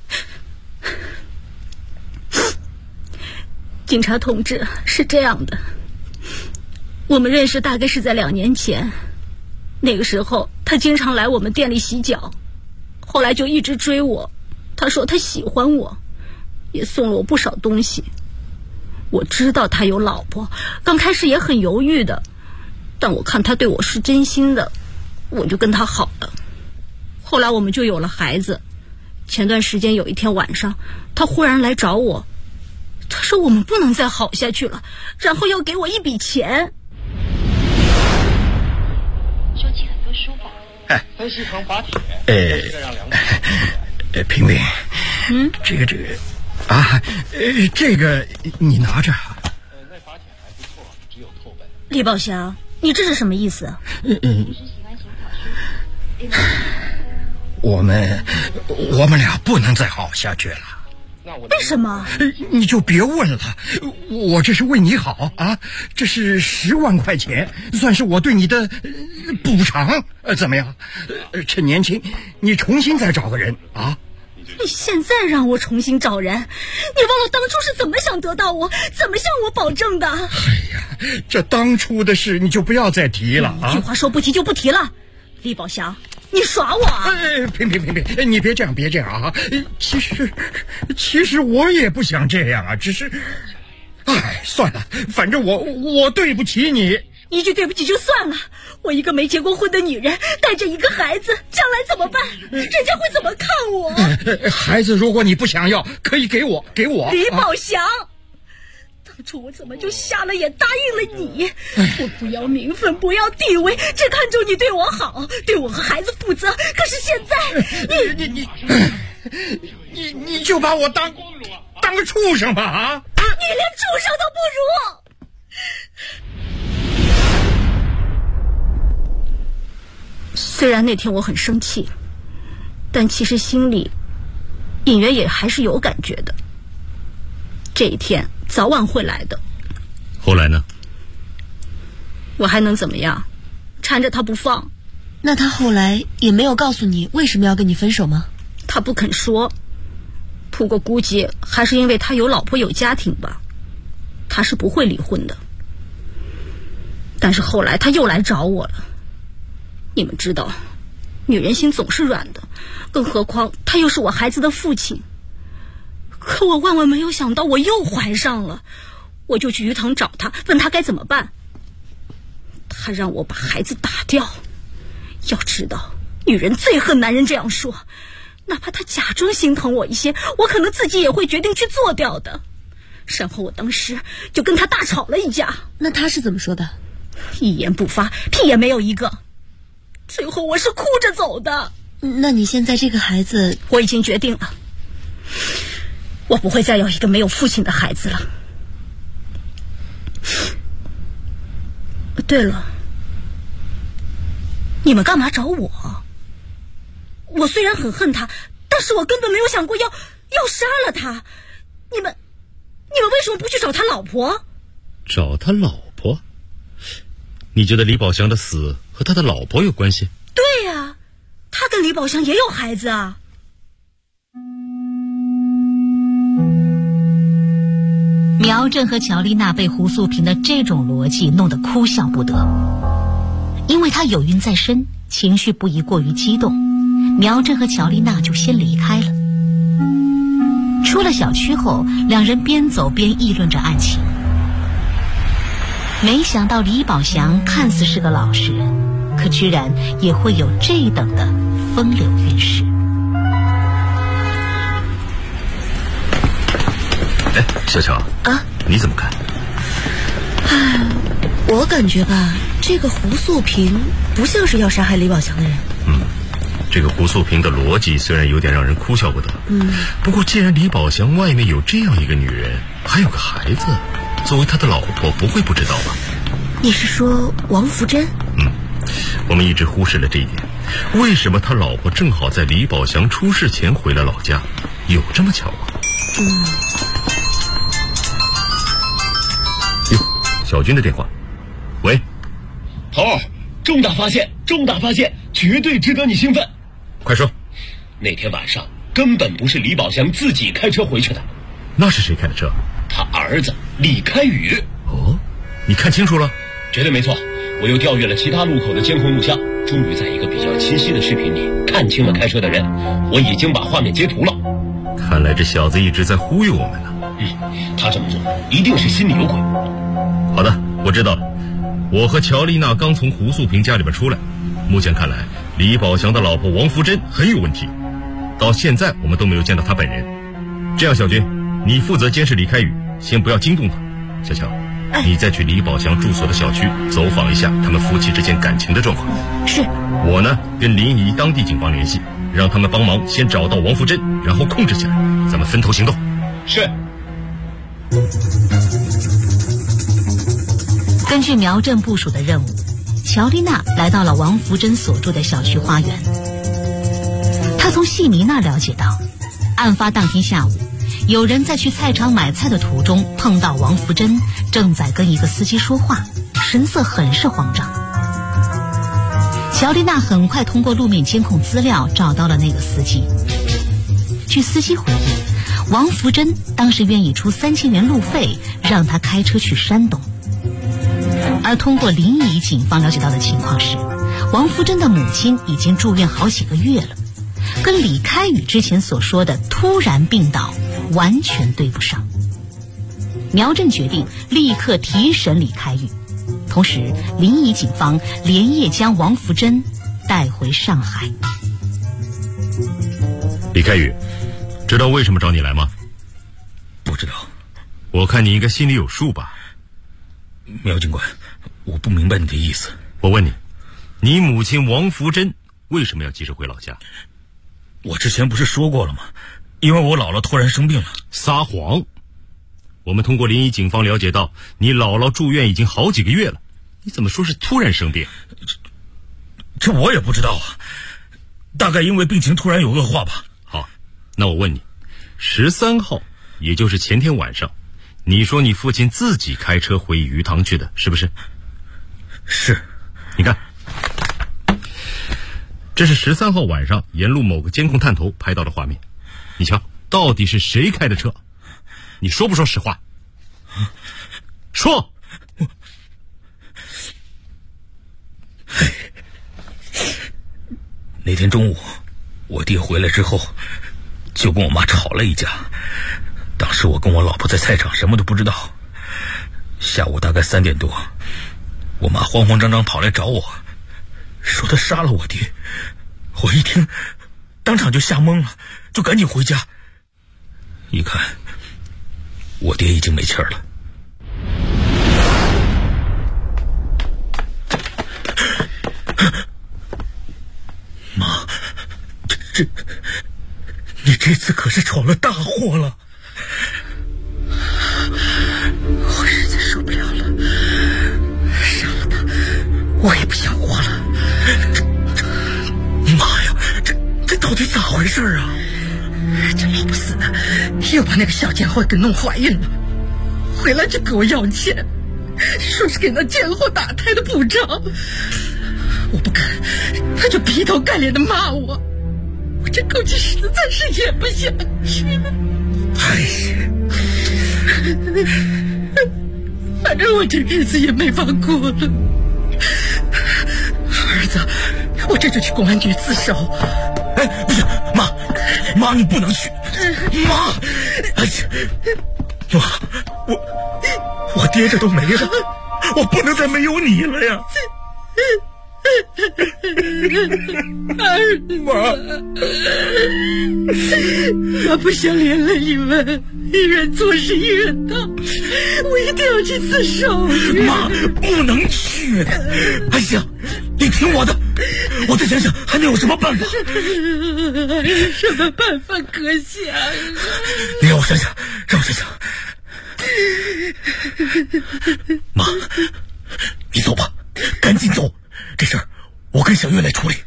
警察同志，是这样的，我们认识大概是在2年前，那个时候他经常来我们店里洗脚，后来就一直追我，他说他喜欢我，也送了我不少东西。我知道他有老婆，刚开始也很犹豫的，但我看他对我是真心的，我就跟他好了。后来我们就有了孩子。前段时间有一天晚上，他忽然来找我，他说我们不能再好下去了，然后要给我一笔钱。 收集很多书法，分析成法帖。 萍萍，这个这个你拿着。 那法帖还不错，只有透本。 李宝祥，你这是什么意思？ 我们俩不能再好下去了。 为什么？ 你就别问了，我这是为你好啊！这是10万块钱，算是我对你的补偿，怎么样？趁年轻，你重新再找个人啊！ 你现在让我重新找人，你忘了当初是怎么想得到我，怎么向我保证的？ 哎呀，这当初的事你就不要再提了啊！ 一句话说不提就不提了，李宝祥。你耍我啊！ 萍，你别这样啊！其实我也不想这样啊，只是，算了，反正我对不起你。 一句对不起就算了，我一个没结过婚的女人，带着一个孩子，将来怎么办？人家会怎么看我？ 孩子，如果你不想要，可以给我。 李宝祥。当初我怎么就瞎了眼答应了你？我不要名分，不要地位，只看重你对我好，对我和孩子负责。可是现在你就把我当个畜生吧啊！ 你连畜生都不如。虽然那天我很生气，但其实心里隐约也还是有感觉的。这一天早晚会来的。 后来呢？ 我还能怎么样？缠着他不放， 那他后来也没有告诉你为什么要跟你分手吗？ 他不肯说，不过估计还是因为他有老婆有家庭吧，他是不会离婚的。但是后来他又来找我了。你们知道，女人心总是软的，更何况他又是我孩子的父亲。可我万万没有想到我又怀上了，我就去鱼塘找他，问他该怎么办。他让我把孩子打掉。要知道，女人最恨男人这样说，哪怕他假装心疼我一些，我可能自己也会决定去做掉的。然后我当时就跟他大吵了一架。 那他是怎么说的？ 一言不发，屁也没有一个。最后我是哭着走的。 那你现在这个孩子， 我已经决定了，我不会再有一个没有父亲的孩子了。对了，你们干嘛找我？我虽然很恨他，但是我根本没有想过要杀了他。你们为什么不去找他老婆？ 找他老婆？你觉得李宝祥的死和他的老婆有关系？ 对呀，他跟李宝祥也有孩子啊。 苗振和乔丽娜被胡素萍的这种逻辑弄得哭笑不得，因为他有孕在身，情绪不宜过于激动，苗振和乔丽娜就先离开了。出了小区后，两人边走边议论着案情。没想到李宝祥看似是个老实人，可居然也会有这等的风流韵事。 哎，小乔啊， 你怎么看？ 我感觉吧，这个胡素萍不像是要杀害李宝祥的人。 这个胡素萍的逻辑虽然有点让人哭笑不得，不过既然李宝祥外面有这样一个女人，还有个孩子，作为他的老婆不会不知道吧？ 你是说王福珍？ 我们一直忽视了这一点。为什么他老婆正好在李宝祥出事前回了老家？有这么巧吗？哟，小军的电话。喂， 头儿，重大发现，重大发现，绝对值得你兴奋。 快说。 那天晚上根本不是李宝祥自己开车回去的。 那是谁开的车？ 他儿子李开宇。 哦，你看清楚了？ 绝对没错，我又调阅了其他路口的监控录像，终于在一个比较清晰的视频里看清了开车的人。我已经把画面截图了。 看来这小子一直在忽悠我们呢。 他这么做一定是心里有鬼。 好的，我知道了。我和乔丽娜刚从胡素萍家里边出来，目前看来李宝祥的老婆王福珍很有问题，到现在我们都没有见到她本人。这样，小军，你负责监视李开宇，先不要惊动他。小乔，你再去李宝祥住所的小区走访一下他们夫妻之间感情的状况。 是。 我呢，跟临沂当地警方联系，让他们帮忙先找到王福珍，然后控制起来，咱们分头行动。 是。 根据苗振部署的任务，乔丽娜来到了王福珍所住的小区花园。她从细迷那儿了解到，案发当天下午，有人在去菜场买菜的途中碰到王福珍正在跟一个司机说话，神色很是慌张。乔丽娜很快通过路面监控资料找到了那个司机。据司机回忆，王福珍当时愿意出3000元路费让他开车去山东。而通过临沂警方了解到的情况是，王福珍的母亲已经住院好几个月了，跟李开宇之前所说的突然病倒完全对不上。苗振决定立刻提审李开宇，同时临沂警方连夜将王福珍带回上海。 李开宇，知道为什么找你来吗？ 不知道。 我看你应该心里有数吧。 苗警官，我不明白你的意思。 我问你，你母亲王福珍为什么要急着回老家？ 我之前不是说过了吗？因为我姥姥突然生病了。 撒谎！我们通过临沂警方了解到，你姥姥住院已经好几个月了，你怎么说是突然生病？ 这我也不知道啊，大概因为病情突然有恶化吧。 好，那我问你，13号，也就是前天晚上，你说你父亲自己开车回鱼塘去的，是不是？ 是。 你看， 这是13号晚上沿路某个监控探头拍到的画面。你瞧，到底是谁开的车？你说不说实话？说。 那天中午，我爹回来之后，就跟我妈吵了一架。当时我跟我老婆在菜场，什么都不知道。下午大概3点多，我妈慌慌张张跑来找我，说她杀了我爹。我一听，当场就吓懵了，就赶紧回家。一看，我爹已经没气儿了。妈，你这次可是闯了大祸了。 我实在受不了了，杀了他，我也不想活了。 妈呀，这到底咋回事啊？ 这老不死的又把那个小贱货给弄怀孕了，回来就给我要钱，说是给那贱货打胎的补偿。我不肯，他就劈头盖脸的骂我，我这口气实在是咽不下去。 哎呀， 反正我这日子也没法过了。儿子，我这就去公安局自首。 哎，不行，妈，你不能去。妈，哎呀，妈，我爹这都没了，我不能再没有你了呀。 儿子，我不想连累你们，一人做事一人当，我一定要去自首。 妈，不能去的。哎呀，你听我的，我再想想还能有什么办法。 什么办法可想？ 你让我想想。妈，你走吧，赶紧走，这事儿我跟小月来处理。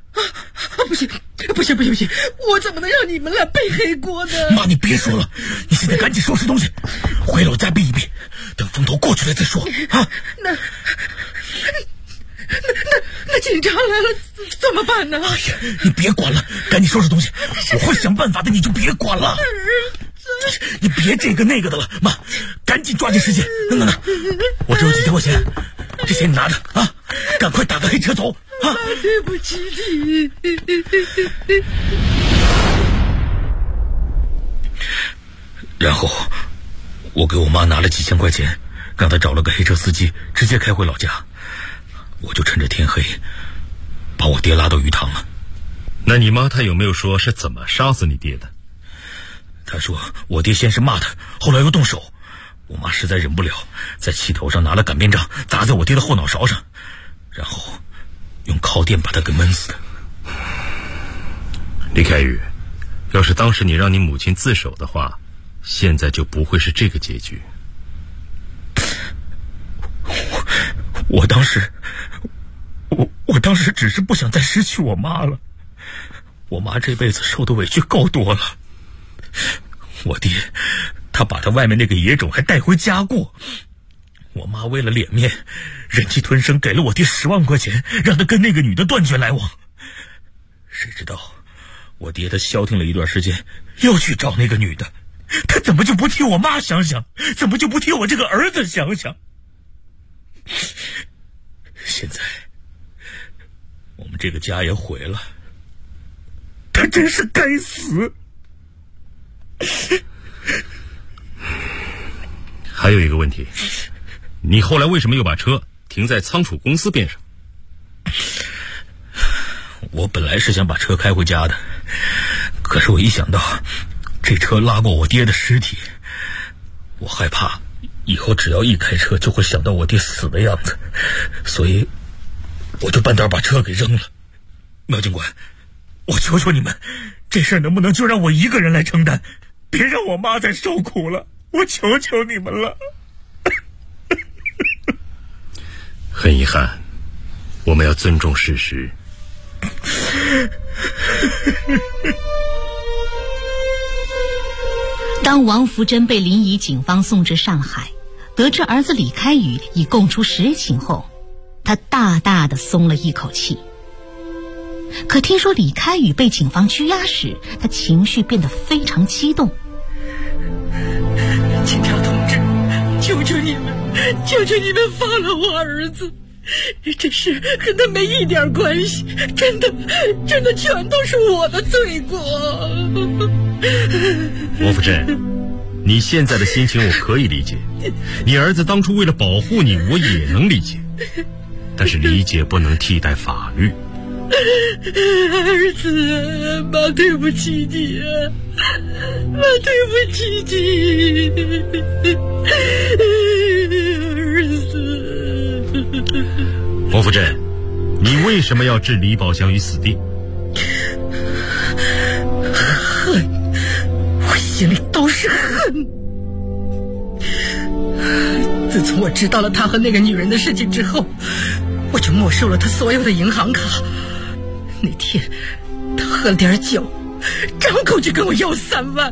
不行，我怎么能让你们来背黑锅呢？ 妈，你别说了，你现在赶紧收拾东西，回老家避一避，等风头过去了再说啊。 那警察来了怎么办呢？ 哎呀，你别管了，赶紧收拾东西，我会想办法的，你就别管了。你别这个那个的了，妈，赶紧抓紧时间。那，我这有几千块钱，这钱你拿着啊，赶快打个黑车走啊！ 对不起你。 然后我给我妈拿了几千块钱，让她找了个黑车司机，直接开回老家。我就趁着天黑，把我爹拉到鱼塘了。 那你妈她有没有说是怎么杀死你爹的？ 她说我爹先是骂她，后来又动手。我妈实在忍不了，在气头上拿了擀面杖砸在我爹的后脑勺上，然后用靠垫把他给闷死的。 李凯宇，要是当时你让你母亲自首的话，现在就不会是这个结局。 我当时只是不想再失去我妈了。我妈这辈子受的委屈够多了，我爹他把他外面那个野种还带回家过。我妈为了脸面，忍气吞声给了我爹10万块钱，让他跟那个女的断绝来往。谁知道我爹他消停了一段时间，又去找那个女的。他怎么就不替我妈想想？怎么就不替我这个儿子想想？现在我们这个家也毁了，他真是该死。 还有一个问题，你后来为什么又把车停在仓储公司边上？ 我本来是想把车开回家的，可是我一想到这车拉过我爹的尸体，我害怕以后只要一开车就会想到我爹死的样子，所以我就半道把车给扔了。苗警官，我求求你们，这事儿能不能就让我一个人来承担，别让我妈再受苦了，我求求你们了。 很遗憾，我们要尊重事实。 当王福珍被临沂警方送至上海，得知儿子李开宇已供出实情后，他大大的松了一口气。 可听说李开宇被警方拘押时，他情绪变得非常激动。 警察同志，求求你们，求求你们放了我儿子，这事跟他没一点关系，真的全都是我的罪过。 王福珍，你现在的心情我可以理解，你儿子当初为了保护你，我也能理解，但是理解不能替代法律。 儿子，妈对不起你，妈对不起你，儿子。 王福珍，你为什么要置李宝祥于死地？ 恨，我心里都是恨。自从我知道了他和那个女人的事情之后，我就没收了他所有的银行卡。那天他喝了点酒，张口就跟我要3万。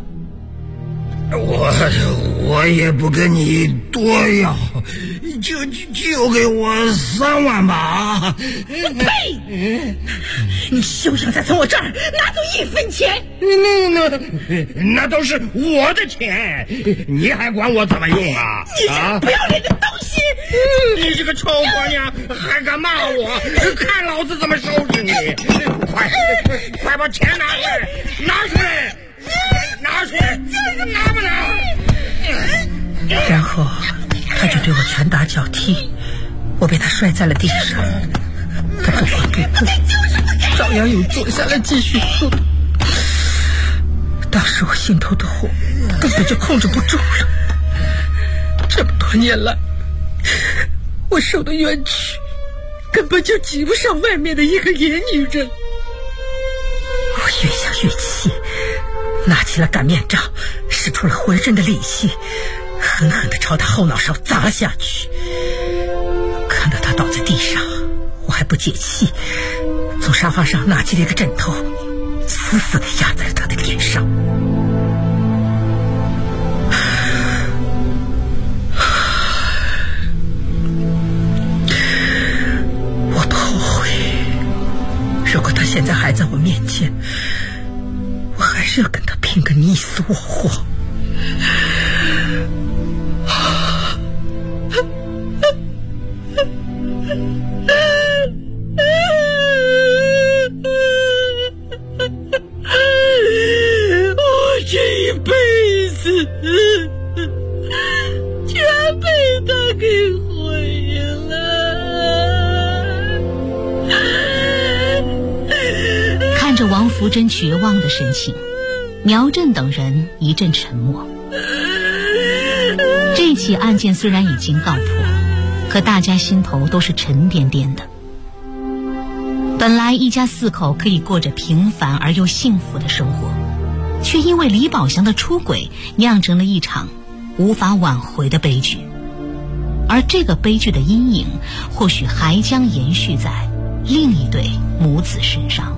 我也不跟你多要，就给我3万吧。 呸！你休想再从我这儿拿走1分钱！ 那都是我的钱，你还管我怎么用啊？ 你这个不要脸的东西！ 你这个臭婆娘，还敢骂我？看老子怎么收拾你！快把钱拿出来！拿出来！拿出来！拿不拿？ 然后他就对我拳打脚踢，我被他摔在了地上，他不管不顾，照样又坐下来继续喝。当时我心头的火根本就控制不住了。这么多年来，我受的冤屈根本就及不上外面的一个野女人。我越想越气，拿起了擀面杖，使出了浑身的力气，狠狠地朝他后脑勺砸了下去。看到他倒在地上，我还不解气，从沙发上拿起了一个枕头，死死地压在了他的脸上。我后悔，如果他现在还在我面前，我还是要跟他拼个你死我活。我这一辈子全被他给毁了。 看着王福珍绝望的神情，苗振等人一阵沉默。这起案件虽然已经告破，可大家心头都是沉甸甸的。本来一家4口可以过着平凡而又幸福的生活，却因为李宝祥的出轨酿成了一场无法挽回的悲剧。而这个悲剧的阴影或许还将延续在另一对母子身上。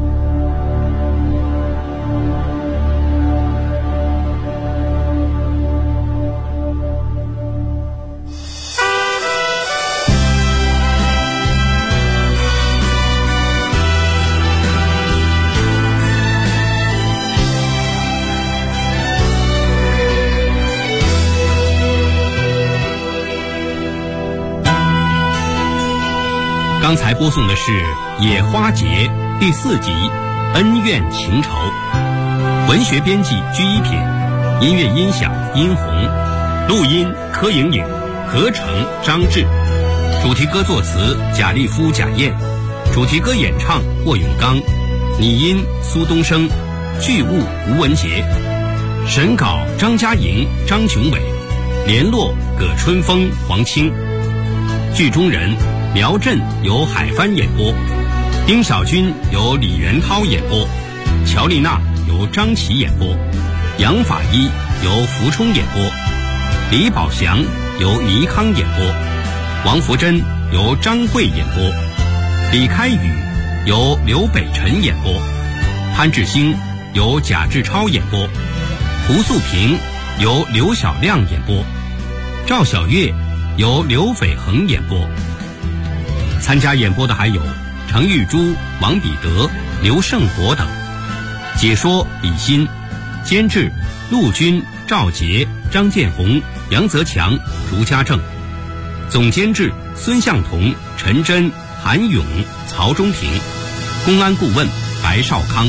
刚才播送的是《野花节》第4集《恩怨情仇》，文学编辑居一品，音乐音响殷红，录音柯莹莹，合成张志，主题歌作词贾立夫、贾燕，主题歌演唱霍永刚，拟音苏东升，剧务吴文杰，审稿张嘉莹、张琼伟，联络葛春风、黄清，剧中人苗振由海帆演播，丁小军由李元涛演播，乔丽娜由张琪演播，杨法医由福冲演播，李宝祥由倪康演播，王福珍由张慧演播，李开宇由刘北辰演播，潘志兴由贾志超演播，胡素平由刘小亮演播，赵小月由刘斐恒演播。参加演播的还有程玉珠、王彼得、刘胜国等。解说李欣，监制陆军、赵杰、张建红、杨泽强、卢家正，总监制孙向同、陈真、韩勇、曹忠平，公安顾问白少康。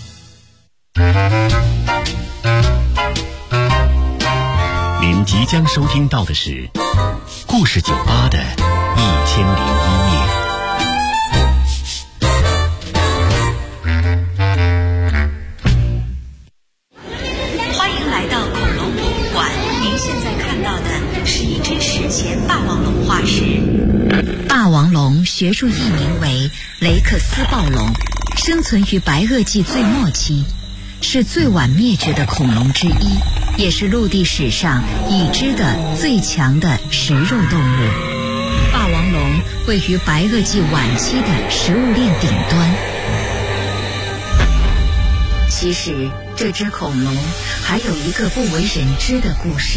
您即将收听到的是故事酒吧的1001夜。 欢迎来到恐龙博物馆，您现在看到的是一只史前霸王龙化石。霸王龙学术译名为雷克斯暴龙，生存于白垩纪最末期，是最晚灭绝的恐龙之一，也是陆地史上已知的最强的食肉动物。霸王龙位于白垩纪晚期的食物链顶端。其实这只恐龙还有一个不为人知的故事。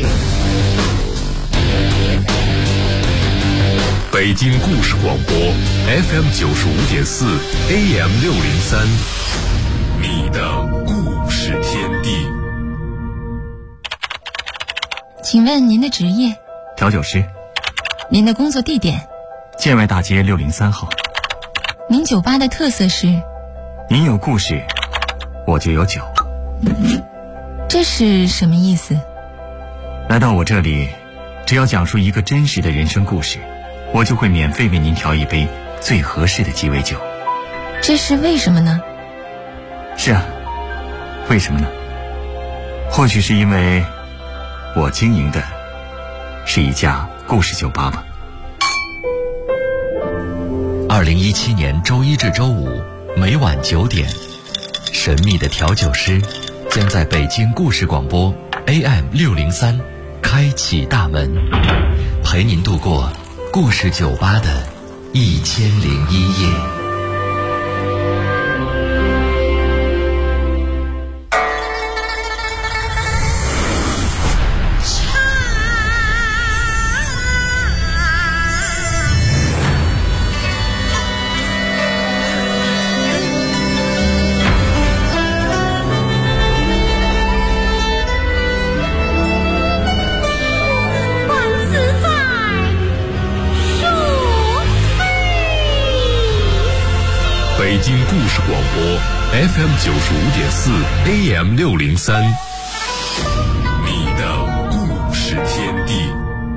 北京故事广播 FM 95.4 AM 603，你的故事天地。 请问您的职业？ 调酒师。 您的工作地点？ 建外大街603号。 您酒吧的特色是？ 您有故事，我就有酒。 这是什么意思？ 来到我这里，只要讲述一个真实的人生故事，我就会免费为您调一杯最合适的鸡尾酒。 这是为什么呢？ 是啊，为什么呢？或许是因为我经营的是一家故事酒吧吧。 2017年周一至周五每晚9点，神秘的调酒师将在北京故事广播 AM 603开启大门，陪您度过故事酒吧的1001夜。 北京故事广播 FM 95.4 AM 603，你的故事天地。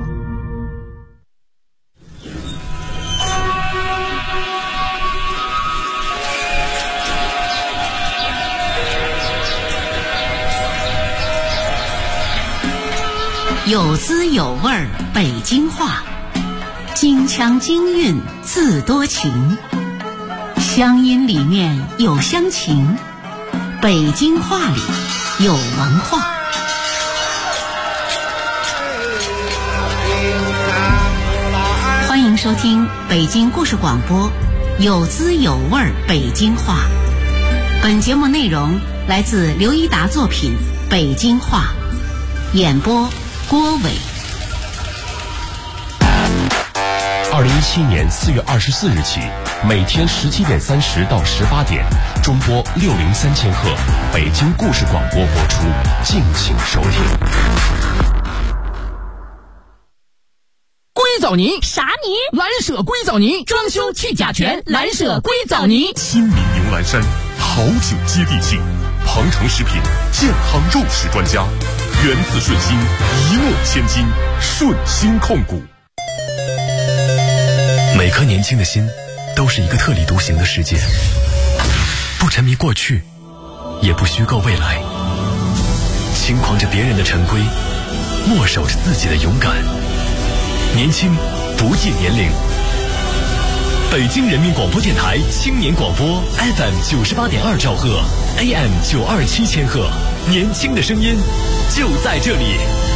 有滋有味儿北京话，京腔京韵字多情，乡音里面有乡情，北京话里有文化。欢迎收听北京故事广播有滋有味儿北京话。本节目内容来自刘一达作品《北京话》，演播郭伟。 2017年4月24日起，每天17点30到18点，中波603千赫，北京故事广播播出，敬请收听。 硅藻泥啥泥？蓝舍硅藻泥，装修去甲醛，蓝舍硅藻泥。 亲民牛栏山，好酒接地气，庞城食品健康肉食专家，源自顺心，一诺千金，顺心控股。 每颗年轻的心都是一个特立独行的世界，不沉迷过去，也不虚构未来，轻狂着别人的陈规，默守着自己的勇敢。年轻不计年龄。北京人民广播电台青年广播 FM 98.2兆赫， AM 927千赫，年轻的声音就在这里。